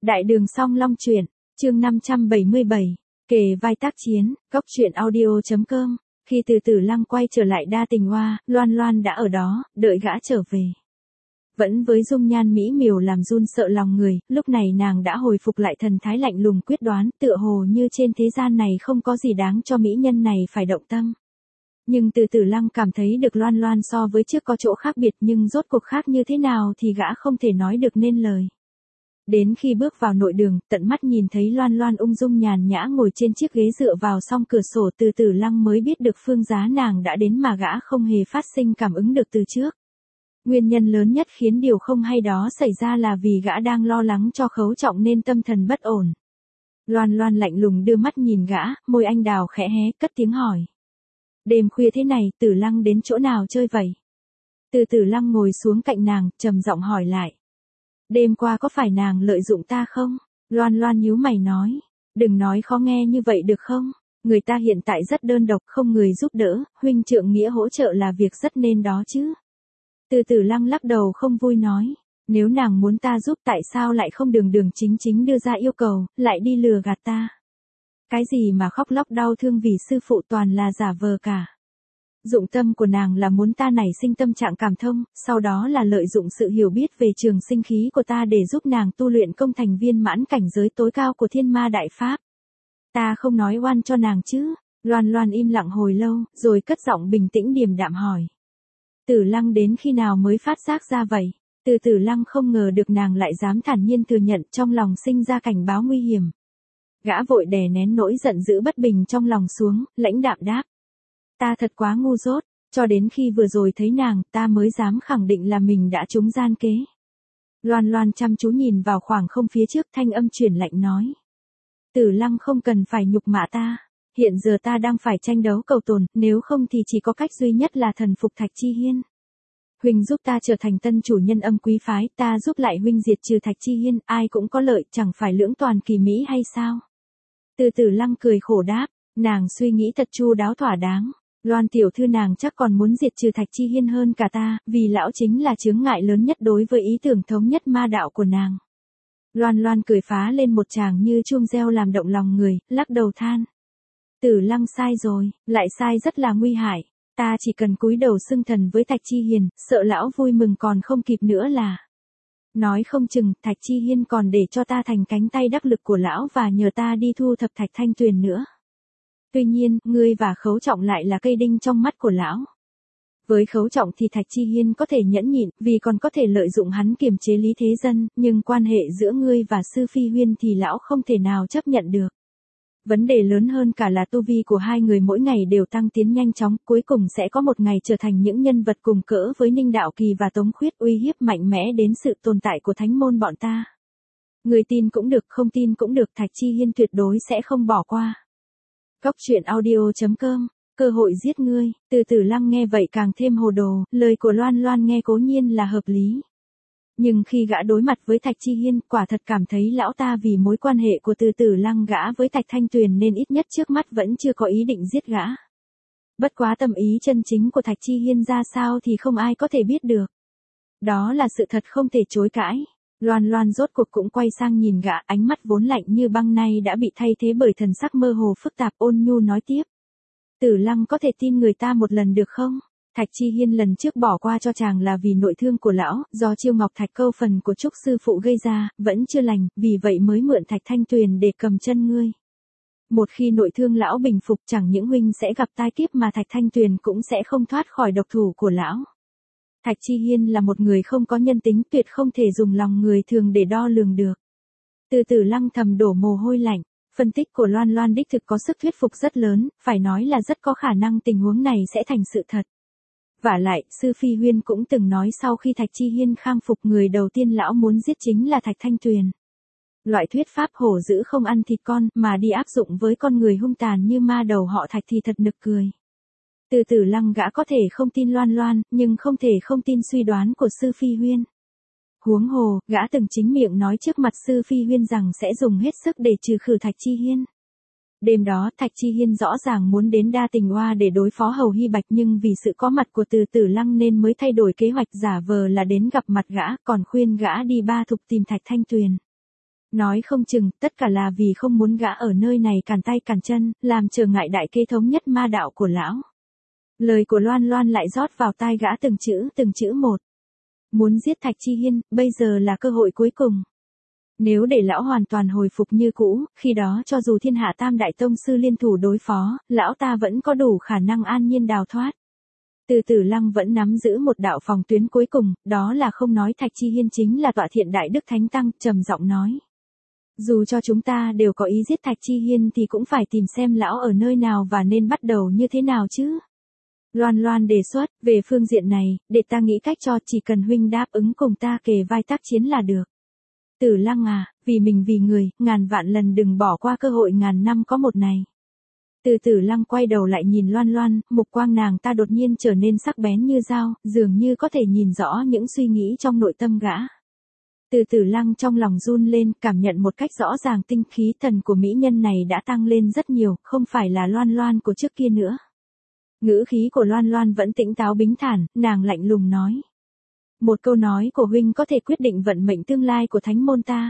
Đại đường song long truyện, chương 577, kề vai tác chiến, góc truyện audio.com. Khi từ Tử Lăng quay trở lại Đa Tình Hoa, Loan Loan đã ở đó, đợi gã trở về. Vẫn với dung nhan mỹ miều làm run sợ lòng người, lúc này nàng đã hồi phục lại thần thái lạnh lùng quyết đoán, tựa hồ như trên thế gian này không có gì đáng cho mỹ nhân này phải động tâm. Nhưng từ Tử Lăng cảm thấy được Loan Loan so với trước có chỗ khác biệt, nhưng rốt cuộc khác như thế nào thì gã không thể nói được nên lời. Đến khi bước vào nội đường, tận mắt nhìn thấy Loan Loan ung dung nhàn nhã ngồi trên chiếc ghế dựa vào song cửa sổ, từ Tử Lăng mới biết được phương giá nàng đã đến mà gã không hề phát sinh cảm ứng được từ trước. Nguyên nhân lớn nhất khiến điều không hay đó xảy ra là vì gã đang lo lắng cho Khấu Trọng nên tâm thần bất ổn. Loan Loan lạnh lùng đưa mắt nhìn gã, môi anh đào khẽ hé, cất tiếng hỏi. Đêm khuya thế này, Tử Lăng đến chỗ nào chơi vậy? Từ Tử Lăng ngồi xuống cạnh nàng, trầm giọng hỏi lại. Đêm qua có phải nàng lợi dụng ta không? Loan Loan nhíu mày nói. Đừng nói khó nghe như vậy được không? Người ta hiện tại rất đơn độc, không người giúp đỡ, huynh trượng nghĩa hỗ trợ là việc rất nên đó chứ. Từ Tử Lăng lắc đầu không vui nói. Nếu nàng muốn ta giúp tại sao lại không đường đường chính chính đưa ra yêu cầu, lại đi lừa gạt ta? Cái gì mà khóc lóc đau thương vì sư phụ toàn là giả vờ cả. Dụng tâm của nàng là muốn ta nảy sinh tâm trạng cảm thông, sau đó là lợi dụng sự hiểu biết về trường sinh khí của ta để giúp nàng tu luyện công thành viên mãn cảnh giới tối cao của Thiên Ma Đại Pháp. Ta không nói oan cho nàng chứ? Loan Loan im lặng hồi lâu, rồi cất giọng bình tĩnh điềm đạm hỏi. Tử Lăng đến khi nào mới phát giác ra vậy? Từ Tử Lăng không ngờ được nàng lại dám thản nhiên thừa nhận, trong lòng sinh ra cảnh báo nguy hiểm. Gã vội đè nén nỗi giận dữ bất bình trong lòng xuống, lãnh đạm đáp. Ta thật quá ngu dốt, cho đến khi vừa rồi thấy nàng, ta mới dám khẳng định là mình đã trúng gian kế. Loan Loan chăm chú nhìn vào khoảng không phía trước, thanh âm chuyển lạnh nói. Tử Lăng không cần phải nhục mạ ta, hiện giờ ta đang phải tranh đấu cầu tồn, nếu không thì chỉ có cách duy nhất là thần phục Thạch Chi Hiên. Huynh giúp ta trở thành tân chủ nhân Âm Quý phái, ta giúp lại huynh diệt trừ Thạch Chi Hiên, ai cũng có lợi, chẳng phải lưỡng toàn kỳ mỹ hay sao? Từ Tử Lăng cười khổ đáp, nàng suy nghĩ thật chu đáo thỏa đáng. Loan tiểu thư nàng chắc còn muốn diệt trừ Thạch Chi Hiên hơn cả ta, vì lão chính là chướng ngại lớn nhất đối với ý tưởng thống nhất ma đạo của nàng. Loan Loan cười phá lên một tràng như chuông reo làm động lòng người, lắc đầu than. Tử Lăng sai rồi, lại sai rất là nguy hại. Ta chỉ cần cúi đầu xưng thần với Thạch Chi Hiên, sợ lão vui mừng còn không kịp nữa là. Nói không chừng, Thạch Chi Hiên còn để cho ta thành cánh tay đắc lực của lão và nhờ ta đi thu thập Thạch Thanh Tuyền nữa. Tuy nhiên, ngươi và Khấu Trọng lại là cây đinh trong mắt của lão. Với Khấu Trọng thì Thạch Chi Hiên có thể nhẫn nhịn, vì còn có thể lợi dụng hắn kiềm chế Lý Thế Dân, nhưng quan hệ giữa ngươi và Sư Phi Huyên thì lão không thể nào chấp nhận được. Vấn đề lớn hơn cả là tu vi của hai người mỗi ngày đều tăng tiến nhanh chóng, cuối cùng sẽ có một ngày trở thành những nhân vật cùng cỡ với Ninh Đạo Kỳ và Tống Khuyết, uy hiếp mạnh mẽ đến sự tồn tại của thánh môn bọn ta. Người tin cũng được, không tin cũng được, Thạch Chi Hiên tuyệt đối sẽ không bỏ qua. Góc truyện audio.com, cơ hội giết ngươi. Từ Tử Lăng nghe vậy càng thêm hồ đồ, lời của Loan Loan nghe cố nhiên là hợp lý. Nhưng khi gã đối mặt với Thạch Chi Hiên, quả thật cảm thấy lão ta vì mối quan hệ của Từ Tử Lăng gã với Thạch Thanh Tuyền nên ít nhất trước mắt vẫn chưa có ý định giết gã. Bất quá tâm ý chân chính của Thạch Chi Hiên ra sao thì không ai có thể biết được. Đó là sự thật không thể chối cãi. Loan Loan rốt cuộc cũng quay sang nhìn gã, ánh mắt vốn lạnh như băng nay đã bị thay thế bởi thần sắc mơ hồ phức tạp, ôn nhu nói tiếp. Tử Lăng có thể tin người ta một lần được không? Thạch Chi Hiên lần trước bỏ qua cho chàng là vì nội thương của lão, do Chiêu Ngọc Thạch câu phần của Trúc sư phụ gây ra, vẫn chưa lành, vì vậy mới mượn Thạch Thanh Tuyền để cầm chân ngươi. Một khi nội thương lão bình phục, chẳng những huynh sẽ gặp tai kiếp mà Thạch Thanh Tuyền cũng sẽ không thoát khỏi độc thủ của lão. Thạch Chi Hiên là một người không có nhân tính, tuyệt không thể dùng lòng người thường để đo lường được. Từ Tử Lăng thầm đổ mồ hôi lạnh, phân tích của Loan Loan đích thực có sức thuyết phục rất lớn, phải nói là rất có khả năng tình huống này sẽ thành sự thật. Vả lại, Sư Phi Huyên cũng từng nói sau khi Thạch Chi Hiên khang phục người đầu tiên lão muốn giết chính là Thạch Thanh Tuyền. Loại thuyết pháp hổ dữ không ăn thịt con mà đi áp dụng với con người hung tàn như ma đầu họ Thạch thì thật nực cười. Từ Tử Lăng gã có thể không tin Loan Loan, nhưng không thể không tin suy đoán của Sư Phi Huyên. Huống hồ, gã từng chính miệng nói trước mặt Sư Phi Huyên rằng sẽ dùng hết sức để trừ khử Thạch Chi Hiên. Đêm đó, Thạch Chi Hiên rõ ràng muốn đến Đa Tình Hoa để đối phó Hầu Hy Bạch, nhưng vì sự có mặt của Từ Tử Lăng nên mới thay đổi kế hoạch, giả vờ là đến gặp mặt gã, còn khuyên gã đi Ba Thục tìm Thạch Thanh Tuyền. Nói không chừng, tất cả là vì không muốn gã ở nơi này cản tay cản chân, làm trở ngại đại kế thống nhất ma đạo của lão. Lời của Loan Loan lại rót vào tai gã từng chữ một. Muốn giết Thạch Chi Hiên, bây giờ là cơ hội cuối cùng. Nếu để lão hoàn toàn hồi phục như cũ, khi đó cho dù thiên hạ tam đại tông sư liên thủ đối phó, lão ta vẫn có đủ khả năng an nhiên đào thoát. Từ Tử Lăng vẫn nắm giữ một đạo phòng tuyến cuối cùng, đó là không nói Thạch Chi Hiên chính là tọa thiện đại đức thánh tăng, trầm giọng nói. Dù cho chúng ta đều có ý giết Thạch Chi Hiên thì cũng phải tìm xem lão ở nơi nào và nên bắt đầu như thế nào chứ. Loan Loan đề xuất, về phương diện này, để ta nghĩ cách cho, chỉ cần huynh đáp ứng cùng ta kề vai tác chiến là được. Tử Lăng à, vì mình vì người, ngàn vạn lần đừng bỏ qua cơ hội ngàn năm có một này. Từ Tử Lăng quay đầu lại nhìn Loan Loan, mục quang nàng ta đột nhiên trở nên sắc bén như dao, dường như có thể nhìn rõ những suy nghĩ trong nội tâm gã. Từ Tử Lăng trong lòng run lên, cảm nhận một cách rõ ràng tinh khí thần của mỹ nhân này đã tăng lên rất nhiều, không phải là Loan Loan của trước kia nữa. Ngữ khí của Loan Loan vẫn tĩnh táo bình thản, nàng lạnh lùng nói. Một câu nói của huynh có thể quyết định vận mệnh tương lai của thánh môn ta.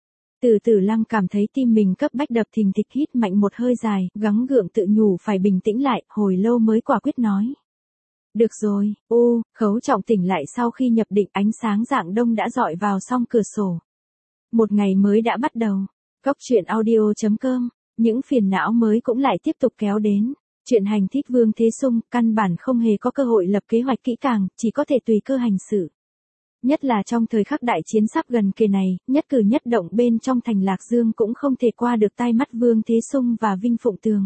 Từ Tử Lăng cảm thấy tim mình cấp bách đập thình thịch, hít mạnh một hơi dài, gắng gượng tự nhủ phải bình tĩnh lại, hồi lâu mới quả quyết nói. Được rồi, Khấu Trọng tỉnh lại sau khi nhập định, ánh sáng rạng đông đã dọi vào song cửa sổ. Một ngày mới đã bắt đầu. Cốc truyện audio.com, những phiền não mới cũng lại tiếp tục kéo đến. Chuyện hành thích Vương Thế Sung, căn bản không hề có cơ hội lập kế hoạch kỹ càng, chỉ có thể tùy cơ hành sự. Nhất là trong thời khắc đại chiến sắp gần kề này, nhất cử nhất động bên trong thành Lạc Dương cũng không thể qua được tai mắt Vương Thế Sung và Vinh Phụng Tường.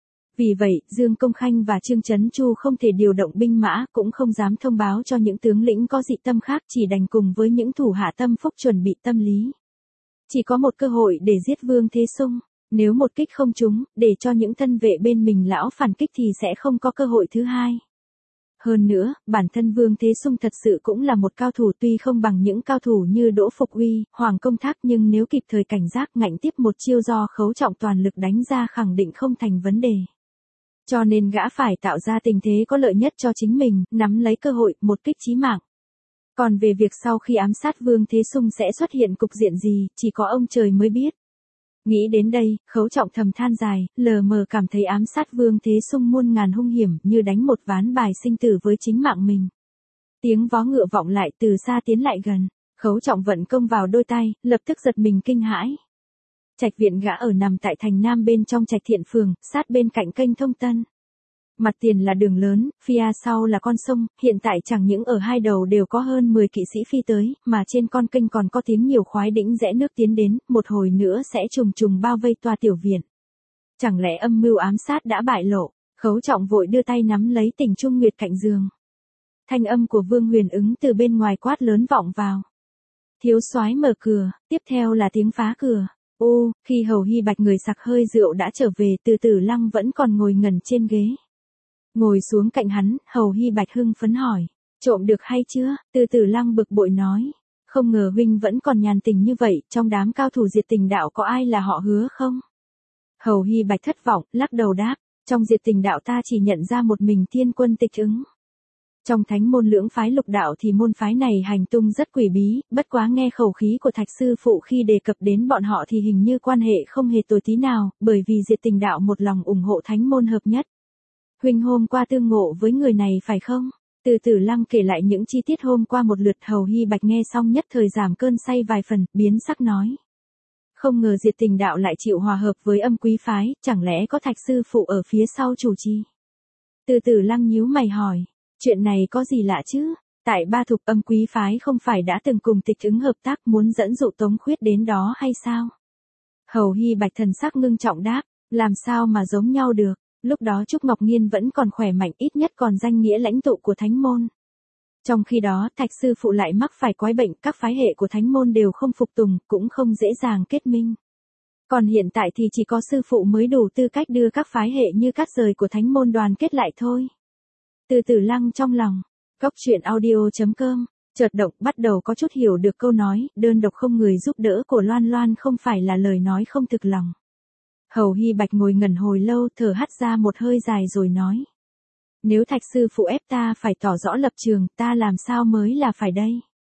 Vì vậy, Dương Công Khanh và Trương Chấn Chu không thể điều động binh mã, cũng không dám thông báo cho những tướng lĩnh có dị tâm khác, chỉ đành cùng với những thủ hạ tâm phúc chuẩn bị tâm lý. Chỉ có một cơ hội để giết Vương Thế Sung, nếu một kích không trúng, để cho những thân vệ bên mình lão phản kích thì sẽ không có cơ hội thứ hai. Hơn nữa, bản thân Vương Thế Sung thật sự cũng là một cao thủ, tuy không bằng những cao thủ như Đỗ Phục Uy, Hoàng Công Thác, nhưng nếu kịp thời cảnh giác ngạnh tiếp một chiêu do Khấu Trọng toàn lực đánh ra khẳng định không thành vấn đề. Cho nên gã phải tạo ra tình thế có lợi nhất cho chính mình, nắm lấy cơ hội, một kích chí mạng. Còn về việc sau khi ám sát Vương Thế Sung sẽ xuất hiện cục diện gì, chỉ có ông trời mới biết. Nghĩ đến đây, Khấu Trọng thầm than dài, lờ mờ cảm thấy ám sát Vương Thế Sung muôn ngàn hung hiểm, như đánh một ván bài sinh tử với chính mạng mình. Tiếng vó ngựa vọng lại, từ xa tiến lại gần. Khấu Trọng vận công vào đôi tay, lập tức giật mình kinh hãi. Trạch viện gã ở nằm tại thành Nam bên trong Trạch Thiện Phường, sát bên cạnh kênh Thông Tân. Mặt tiền là đường lớn, phía sau là con sông, hiện tại chẳng những ở hai đầu đều có hơn 10 kỵ sĩ phi tới, mà trên con kênh còn có tiếng nhiều khoái đĩnh rẽ nước tiến đến, một hồi nữa sẽ trùng trùng bao vây tòa tiểu viện. Chẳng lẽ âm mưu ám sát đã bại lộ? Khấu Trọng vội đưa tay nắm lấy Tình Trung Nguyệt cạnh giường. Thanh âm của Vương Huyền Ứng từ bên ngoài quát lớn vọng vào. Thiếu soái mở cửa, tiếp theo là tiếng phá cửa. Khi Hầu Hy Bạch người sặc hơi rượu đã trở về, Từ Tử Lăng vẫn còn ngồi ngẩn trên ghế. Ngồi xuống cạnh hắn, Hầu Hy Bạch hưng phấn hỏi. Trộm được hay chưa? Từ Tử Lăng bực bội nói. Không ngờ huynh vẫn còn nhàn tình như vậy, trong đám cao thủ Diệt Tình đạo có ai là họ Hứa không? Hầu Hy Bạch thất vọng, lắc đầu đáp. Trong Diệt Tình đạo ta chỉ nhận ra một mình Thiên Quân Tịch Ứng. Trong thánh môn lưỡng phái lục đạo thì môn phái này hành tung rất quỷ bí, bất quá nghe khẩu khí của Thạch sư phụ khi đề cập đến bọn họ thì hình như quan hệ không hề tồi tí nào, bởi vì Diệt Tình đạo một lòng ủng hộ thánh môn hợp nhất. Huynh hôm qua tương ngộ với người này phải không? Từ Tử Lăng kể lại những chi tiết hôm qua một lượt. Hầu Hy Bạch nghe xong nhất thời giảm cơn say vài phần, biến sắc nói. Không ngờ Diệt Tình đạo lại chịu hòa hợp với Âm Quý phái, chẳng lẽ có Thạch sư phụ ở phía sau chủ trì? Từ Tử Lăng nhíu mày hỏi. Chuyện này có gì lạ chứ? Tại Ba Thục Âm Quý phái không phải đã từng cùng Tịch Ứng hợp tác muốn dẫn dụ Tống Khuyết đến đó hay sao? Hầu Hy Bạch thần sắc ngưng trọng đáp, làm sao mà giống nhau được? Lúc đó Trúc Ngọc Nhiên vẫn còn khỏe mạnh, ít nhất còn danh nghĩa lãnh tụ của thánh môn. Trong khi đó Thạch sư phụ lại mắc phải quái bệnh, các phái hệ của thánh môn đều không phục tùng, cũng không dễ dàng kết minh. Còn hiện tại thì chỉ có sư phụ mới đủ tư cách đưa các phái hệ như cát rời của thánh môn đoàn kết lại thôi. Từ Tử Lăng trong lòng, Cốc truyện audio.com, chợt động, bắt đầu có chút hiểu được câu nói, đơn độc không người giúp đỡ của Loan Loan không phải là lời nói không thực lòng. Hầu Hy Bạch ngồi ngẩn hồi lâu, thở hắt ra một hơi dài rồi nói. Nếu Thạch sư phụ ép ta phải tỏ rõ lập trường, ta làm sao mới là phải đây?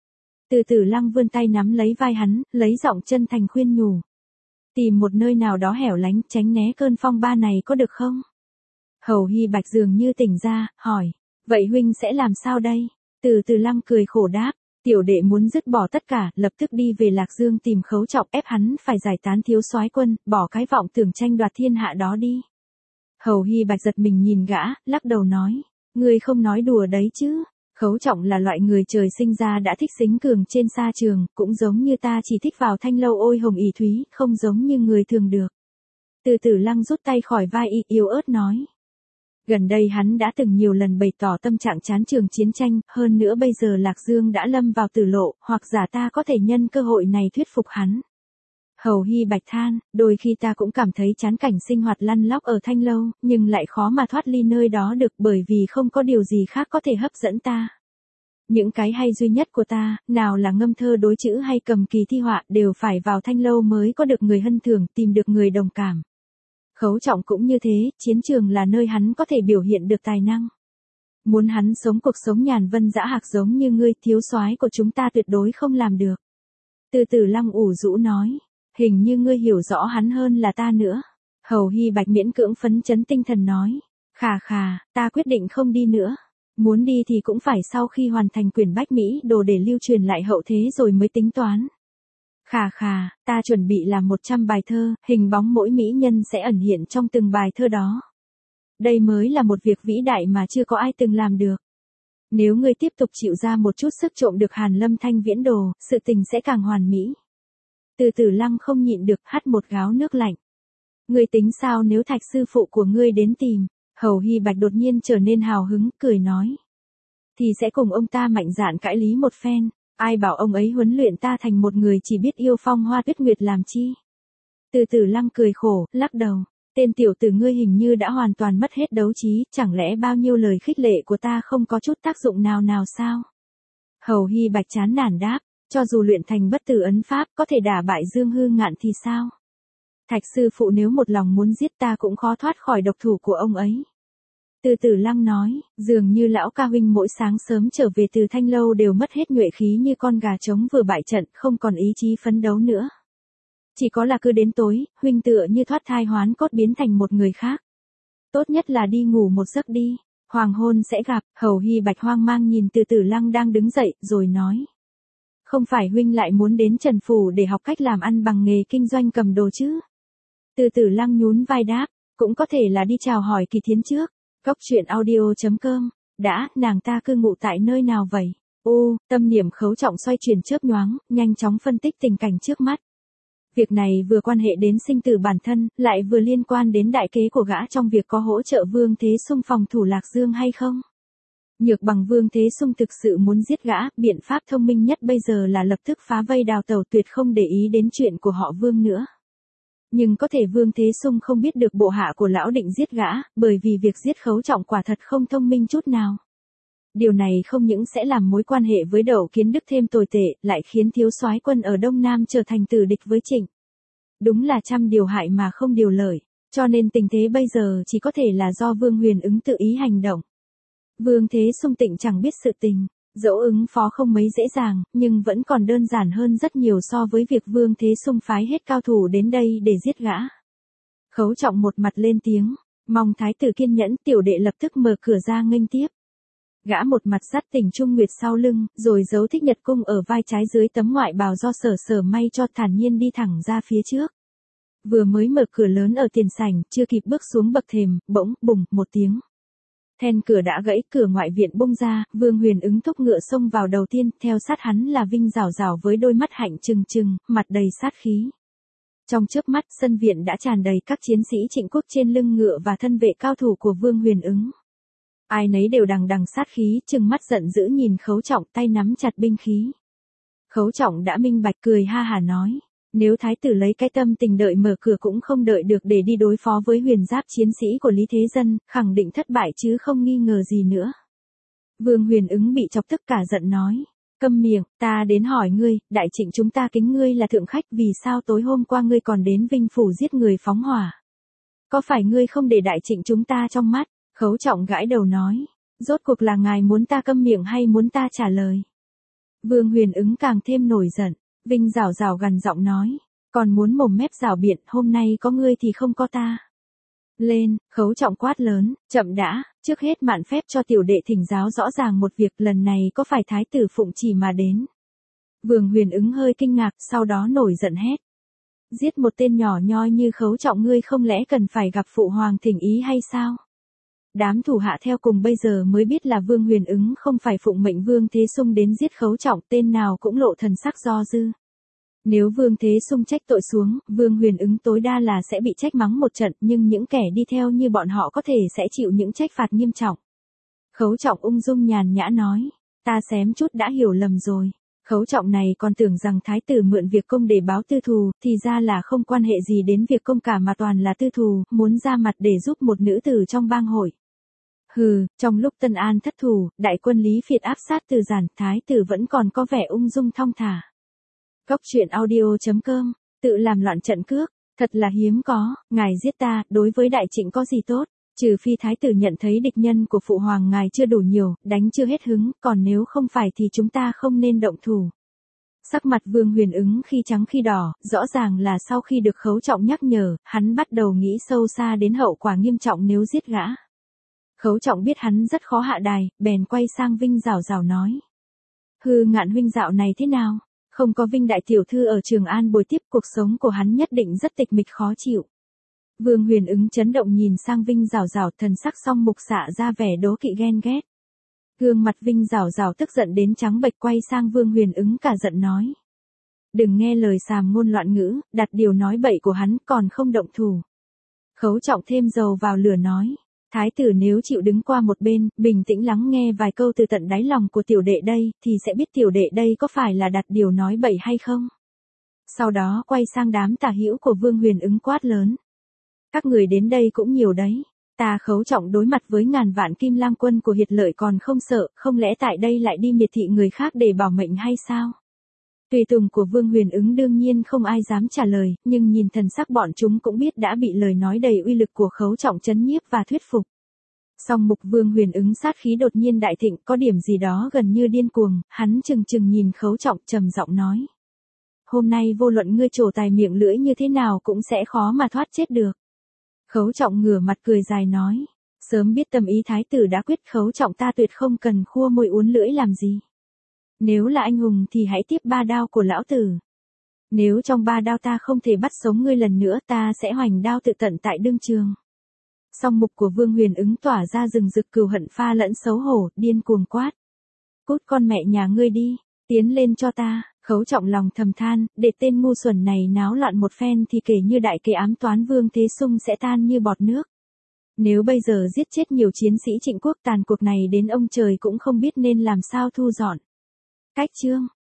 Từ Tử Lăng vươn tay nắm lấy vai hắn, lấy giọng chân thành khuyên nhủ. Tìm một nơi nào đó hẻo lánh, tránh né cơn phong ba này có được không? Hầu Hy Bạch dường như tỉnh ra, hỏi. Vậy huynh sẽ làm sao đây? Từ Tử Lăng cười khổ đáp. Tiểu đệ muốn dứt bỏ tất cả, lập tức đi về Lạc Dương tìm Khấu Trọng ép hắn phải giải tán thiếu soái quân, bỏ cái vọng tưởng tranh đoạt thiên hạ đó đi. Hầu Hy Bạch giật mình nhìn gã, lắc đầu nói. Ngươi không nói đùa đấy chứ. Khấu Trọng là loại người trời sinh ra đã thích xính cường trên sa trường, cũng giống như ta chỉ thích vào thanh lâu ôi hồng ỷ thúy, không giống như người thường được. Từ Tử Lăng rút tay khỏi vai y yếu ớt nói. Gần đây hắn đã từng nhiều lần bày tỏ tâm trạng chán trường chiến tranh, hơn nữa bây giờ Lạc Dương đã lâm vào tử lộ, hoặc giả ta có thể nhân cơ hội này thuyết phục hắn. Hầu Hy Bạch than, đôi khi ta cũng cảm thấy chán cảnh sinh hoạt lăn lóc ở thanh lâu, nhưng lại khó mà thoát ly nơi đó được bởi vì không có điều gì khác có thể hấp dẫn ta. Những cái hay duy nhất của ta, nào là ngâm thơ đối chữ hay cầm kỳ thi họa đều phải vào thanh lâu mới có được người hân thưởng, tìm được người đồng cảm. Khấu Trọng cũng như thế, chiến trường là nơi hắn có thể biểu hiện được tài năng. Muốn hắn sống cuộc sống nhàn vân dã hạc giống như ngươi, thiếu soái của chúng ta tuyệt đối không làm được. Từ Tử Lăng ủ rũ nói, hình như ngươi hiểu rõ hắn hơn là ta nữa. Hầu Hy Bạch miễn cưỡng phấn chấn tinh thần nói, khà, ta quyết định không đi nữa. Muốn đi thì cũng phải sau khi hoàn thành quyển Bách Mỹ đồ để lưu truyền lại hậu thế rồi mới tính toán. Khà, ta chuẩn bị làm 100 bài thơ, hình bóng mỗi mỹ nhân sẽ ẩn hiện trong từng bài thơ đó. Đây mới là một việc vĩ đại mà chưa có ai từng làm được. Nếu ngươi tiếp tục chịu ra một chút sức trộm được Hàn Lâm Thanh Viễn đồ, sự tình sẽ càng hoàn mỹ. Từ Tử Lăng không nhịn được hắt một gáo nước lạnh. Ngươi tính sao nếu Thạch sư phụ của ngươi đến tìm? Hầu Hy Bạch đột nhiên trở nên hào hứng, cười nói. Thì sẽ cùng ông ta mạnh dạn cãi lý một phen. Ai bảo ông ấy huấn luyện ta thành một người chỉ biết yêu phong hoa tuyết nguyệt làm chi. Từ Tử Lăng cười khổ, lắc đầu. Tên tiểu tử ngươi hình như đã hoàn toàn mất hết đấu trí, chẳng lẽ bao nhiêu lời khích lệ của ta không có chút tác dụng nào sao? Hầu Hy Bạch chán nản đáp, cho dù luyện thành bất tử ấn pháp có thể đả bại Dương Hư Ngạn thì sao? Thạch sư phụ nếu một lòng muốn giết ta cũng khó thoát khỏi độc thủ của ông ấy. Từ Tử Lăng nói, dường như lão ca huynh mỗi sáng sớm trở về từ thanh lâu đều mất hết nhuệ khí như con gà trống vừa bại trận, không còn ý chí phấn đấu nữa. Chỉ có là cứ đến tối, huynh tựa như thoát thai hoán cốt biến thành một người khác. Tốt nhất là đi ngủ một giấc đi, hoàng hôn sẽ gặp. Hầu Hy Bạch hoang mang nhìn Từ Tử Lăng đang đứng dậy, rồi nói. Không phải huynh lại muốn đến Trần Phủ để học cách làm ăn bằng nghề kinh doanh cầm đồ chứ? Từ Tử Lăng nhún vai đáp, cũng có thể là đi chào hỏi Kỳ Thiến trước. Góc truyện audio.com, nàng ta cư ngụ tại nơi nào vậy? Tâm niệm Khấu Trọng xoay chuyển chớp nhoáng, nhanh chóng phân tích tình cảnh trước mắt. Việc này vừa quan hệ đến sinh tử bản thân, lại vừa liên quan đến đại kế của gã trong việc có hỗ trợ Vương Thế Sung phòng thủ Lạc Dương hay không. Nhược bằng Vương Thế Sung thực sự muốn giết gã, biện pháp thông minh nhất bây giờ là lập tức phá vây đào tẩu, tuyệt không để ý đến chuyện của họ Vương nữa. Nhưng có thể Vương Thế Sung không biết được bộ hạ của lão định giết gã, bởi vì việc giết Khấu Trọng quả thật không thông minh chút nào. Điều này không những sẽ làm mối quan hệ với Đậu Kiến Đức thêm tồi tệ, lại khiến thiếu soái quân ở Đông Nam trở thành tử địch với Trịnh. Đúng là trăm điều hại mà không điều lợi, cho nên tình thế bây giờ chỉ có thể là do Vương Huyền Ứng tự ý hành động. Vương Thế Sung Tịnh chẳng biết sự tình, dẫu ứng phó không mấy dễ dàng, nhưng vẫn còn đơn giản hơn rất nhiều so với việc Vương Thế Sung phái hết cao thủ đến đây để giết gã. Khấu Trọng một mặt lên tiếng, mong thái tử kiên nhẫn, tiểu đệ lập tức mở cửa ra nghênh tiếp. Gã một mặt dắt Tình Trung Nguyệt sau lưng, rồi giấu Thích Nhật Cung ở vai trái dưới tấm ngoại bào do Sở may cho, thản nhiên đi thẳng ra phía trước. Vừa mới mở cửa lớn ở tiền sảnh, chưa kịp bước xuống bậc thềm, bỗng bùng một tiếng. Then cửa đã gãy, cửa ngoại viện bung ra, Vương Huyền Ứng thúc ngựa xông vào đầu tiên, theo sát hắn là Vinh Rào Rào với đôi mắt hạnh trừng trừng, mặt đầy sát khí. Trong chớp mắt, sân viện đã tràn đầy các chiến sĩ Trịnh quốc trên lưng ngựa và thân vệ cao thủ của Vương Huyền Ứng. Ai nấy đều đằng đằng sát khí, trừng mắt giận dữ nhìn Khấu Trọng, tay nắm chặt binh khí. Khấu Trọng đã minh bạch, cười ha hà nói, nếu thái tử lấy cái tâm tình đợi mở cửa cũng không đợi được để đi đối phó với huyền giáp chiến sĩ của Lý Thế Dân, khẳng định thất bại chứ không nghi ngờ gì nữa. Vương Huyền Ứng bị chọc tức cả giận nói, câm miệng, ta đến hỏi ngươi, đại trịnh chúng ta kính ngươi là thượng khách, vì sao tối hôm qua ngươi còn đến Vinh Phủ giết người phóng hỏa? Có phải ngươi không để đại trịnh chúng ta trong mắt? Khấu Trọng gãi đầu nói, rốt cuộc là ngài muốn ta câm miệng hay muốn ta trả lời? Vương Huyền ứng càng thêm nổi giận, Vinh rảo rảo gằn giọng nói, còn muốn mồm mép rảo biện, hôm nay có ngươi thì không có ta. Lên, Khấu Trọng quát lớn, chậm đã, trước hết mạn phép cho tiểu đệ thỉnh giáo rõ ràng một việc, lần này có phải thái tử phụng chỉ mà đến. Vương Huyền ứng hơi kinh ngạc, sau đó nổi giận hét. Giết một tên nhỏ nhoi như Khấu Trọng ngươi không lẽ cần phải gặp phụ hoàng thỉnh ý hay sao? Đám thủ hạ theo cùng bây giờ mới biết là Vương Huyền ứng không phải phụng mệnh Vương Thế Sung đến giết Khấu Trọng, tên nào cũng lộ thần sắc do dư. Nếu Vương Thế Sung trách tội xuống, Vương Huyền ứng tối đa là sẽ bị trách mắng một trận, nhưng những kẻ đi theo như bọn họ có thể sẽ chịu những trách phạt nghiêm trọng. Khấu Trọng ung dung nhàn nhã nói, ta xém chút đã hiểu lầm rồi. Khấu Trọng này còn tưởng rằng thái tử mượn việc công để báo tư thù, thì ra là không quan hệ gì đến việc công cả mà toàn là tư thù, muốn ra mặt để giúp một nữ tử trong bang hội. Hừ, trong lúc Tân An thất thủ, đại quân Lý Phiệt áp sát Từ Giản, thái tử vẫn còn có vẻ ung dung thong thả. Góc truyện audio.com, tự làm loạn trận cước, thật là hiếm có, ngài giết ta, đối với đại trịnh có gì tốt, trừ phi thái tử nhận thấy địch nhân của phụ hoàng ngài chưa đủ nhiều, đánh chưa hết hứng, còn nếu không phải thì chúng ta không nên động thủ. Sắc mặt Vương Huyền ứng khi trắng khi đỏ, rõ ràng là sau khi được Khấu Trọng nhắc nhở, hắn bắt đầu nghĩ sâu xa đến hậu quả nghiêm trọng nếu giết gã. Khấu Trọng biết hắn rất khó hạ đài, bèn quay sang Vinh rảo rảo nói. Hư Ngạn huynh dạo này thế nào? Không có Vinh đại tiểu thư ở Trường An bồi tiếp, cuộc sống của hắn nhất định rất tịch mịch khó chịu. Vương Huyền ứng chấn động nhìn sang Vinh rảo rảo, thần sắc song mục xạ ra vẻ đố kỵ ghen ghét. Gương mặt Vinh rảo rảo tức giận đến trắng bệch, quay sang Vương Huyền ứng cả giận nói. Đừng nghe lời sàm ngôn loạn ngữ, đặt điều nói bậy của hắn, còn không động thủ. Khấu Trọng thêm dầu vào lửa nói. Thái tử nếu chịu đứng qua một bên, bình tĩnh lắng nghe vài câu từ tận đáy lòng của tiểu đệ đây, thì sẽ biết tiểu đệ đây có phải là đặt điều nói bậy hay không. Sau đó quay sang đám tả hữu của Vương Huyền ứng quát lớn. Các người đến đây cũng nhiều đấy. Ta Khấu Trọng đối mặt với ngàn vạn Kim Lang quân của Hiệt Lợi còn không sợ, không lẽ tại đây lại đi miệt thị người khác để bảo mệnh hay sao? Tùy tùng của Vương Huyền ứng đương nhiên không ai dám trả lời, nhưng nhìn thần sắc bọn chúng cũng biết đã bị lời nói đầy uy lực của Khấu Trọng trấn nhiếp và thuyết phục. Song mục Vương Huyền ứng sát khí đột nhiên đại thịnh, có điểm gì đó gần như điên cuồng, hắn chừng chừng nhìn Khấu Trọng trầm giọng nói. Hôm nay vô luận ngươi trổ tài miệng lưỡi như thế nào cũng sẽ khó mà thoát chết được. Khấu Trọng ngửa mặt cười dài nói. Sớm biết tâm ý thái tử đã quyết, Khấu Trọng ta tuyệt không cần khua môi uốn lưỡi làm gì. Nếu là anh hùng thì hãy tiếp 3 đao của lão tử. Nếu trong 3 đao ta không thể bắt sống ngươi lần nữa, ta sẽ hoành đao tự tận tại đương trường. Song mục của Vương Huyền ứng tỏa ra rừng rực cừu hận pha lẫn xấu hổ, điên cuồng quát. Cút con mẹ nhà ngươi đi, tiến lên cho ta. Khấu Trọng lòng thầm than, để tên ngu xuẩn này náo loạn một phen thì kể như đại kế ám toán Vương Thế Sung sẽ tan như bọt nước. Nếu bây giờ giết chết nhiều chiến sĩ Trịnh quốc, tàn cuộc này đến ông trời cũng không biết nên làm sao thu dọn. Cách chương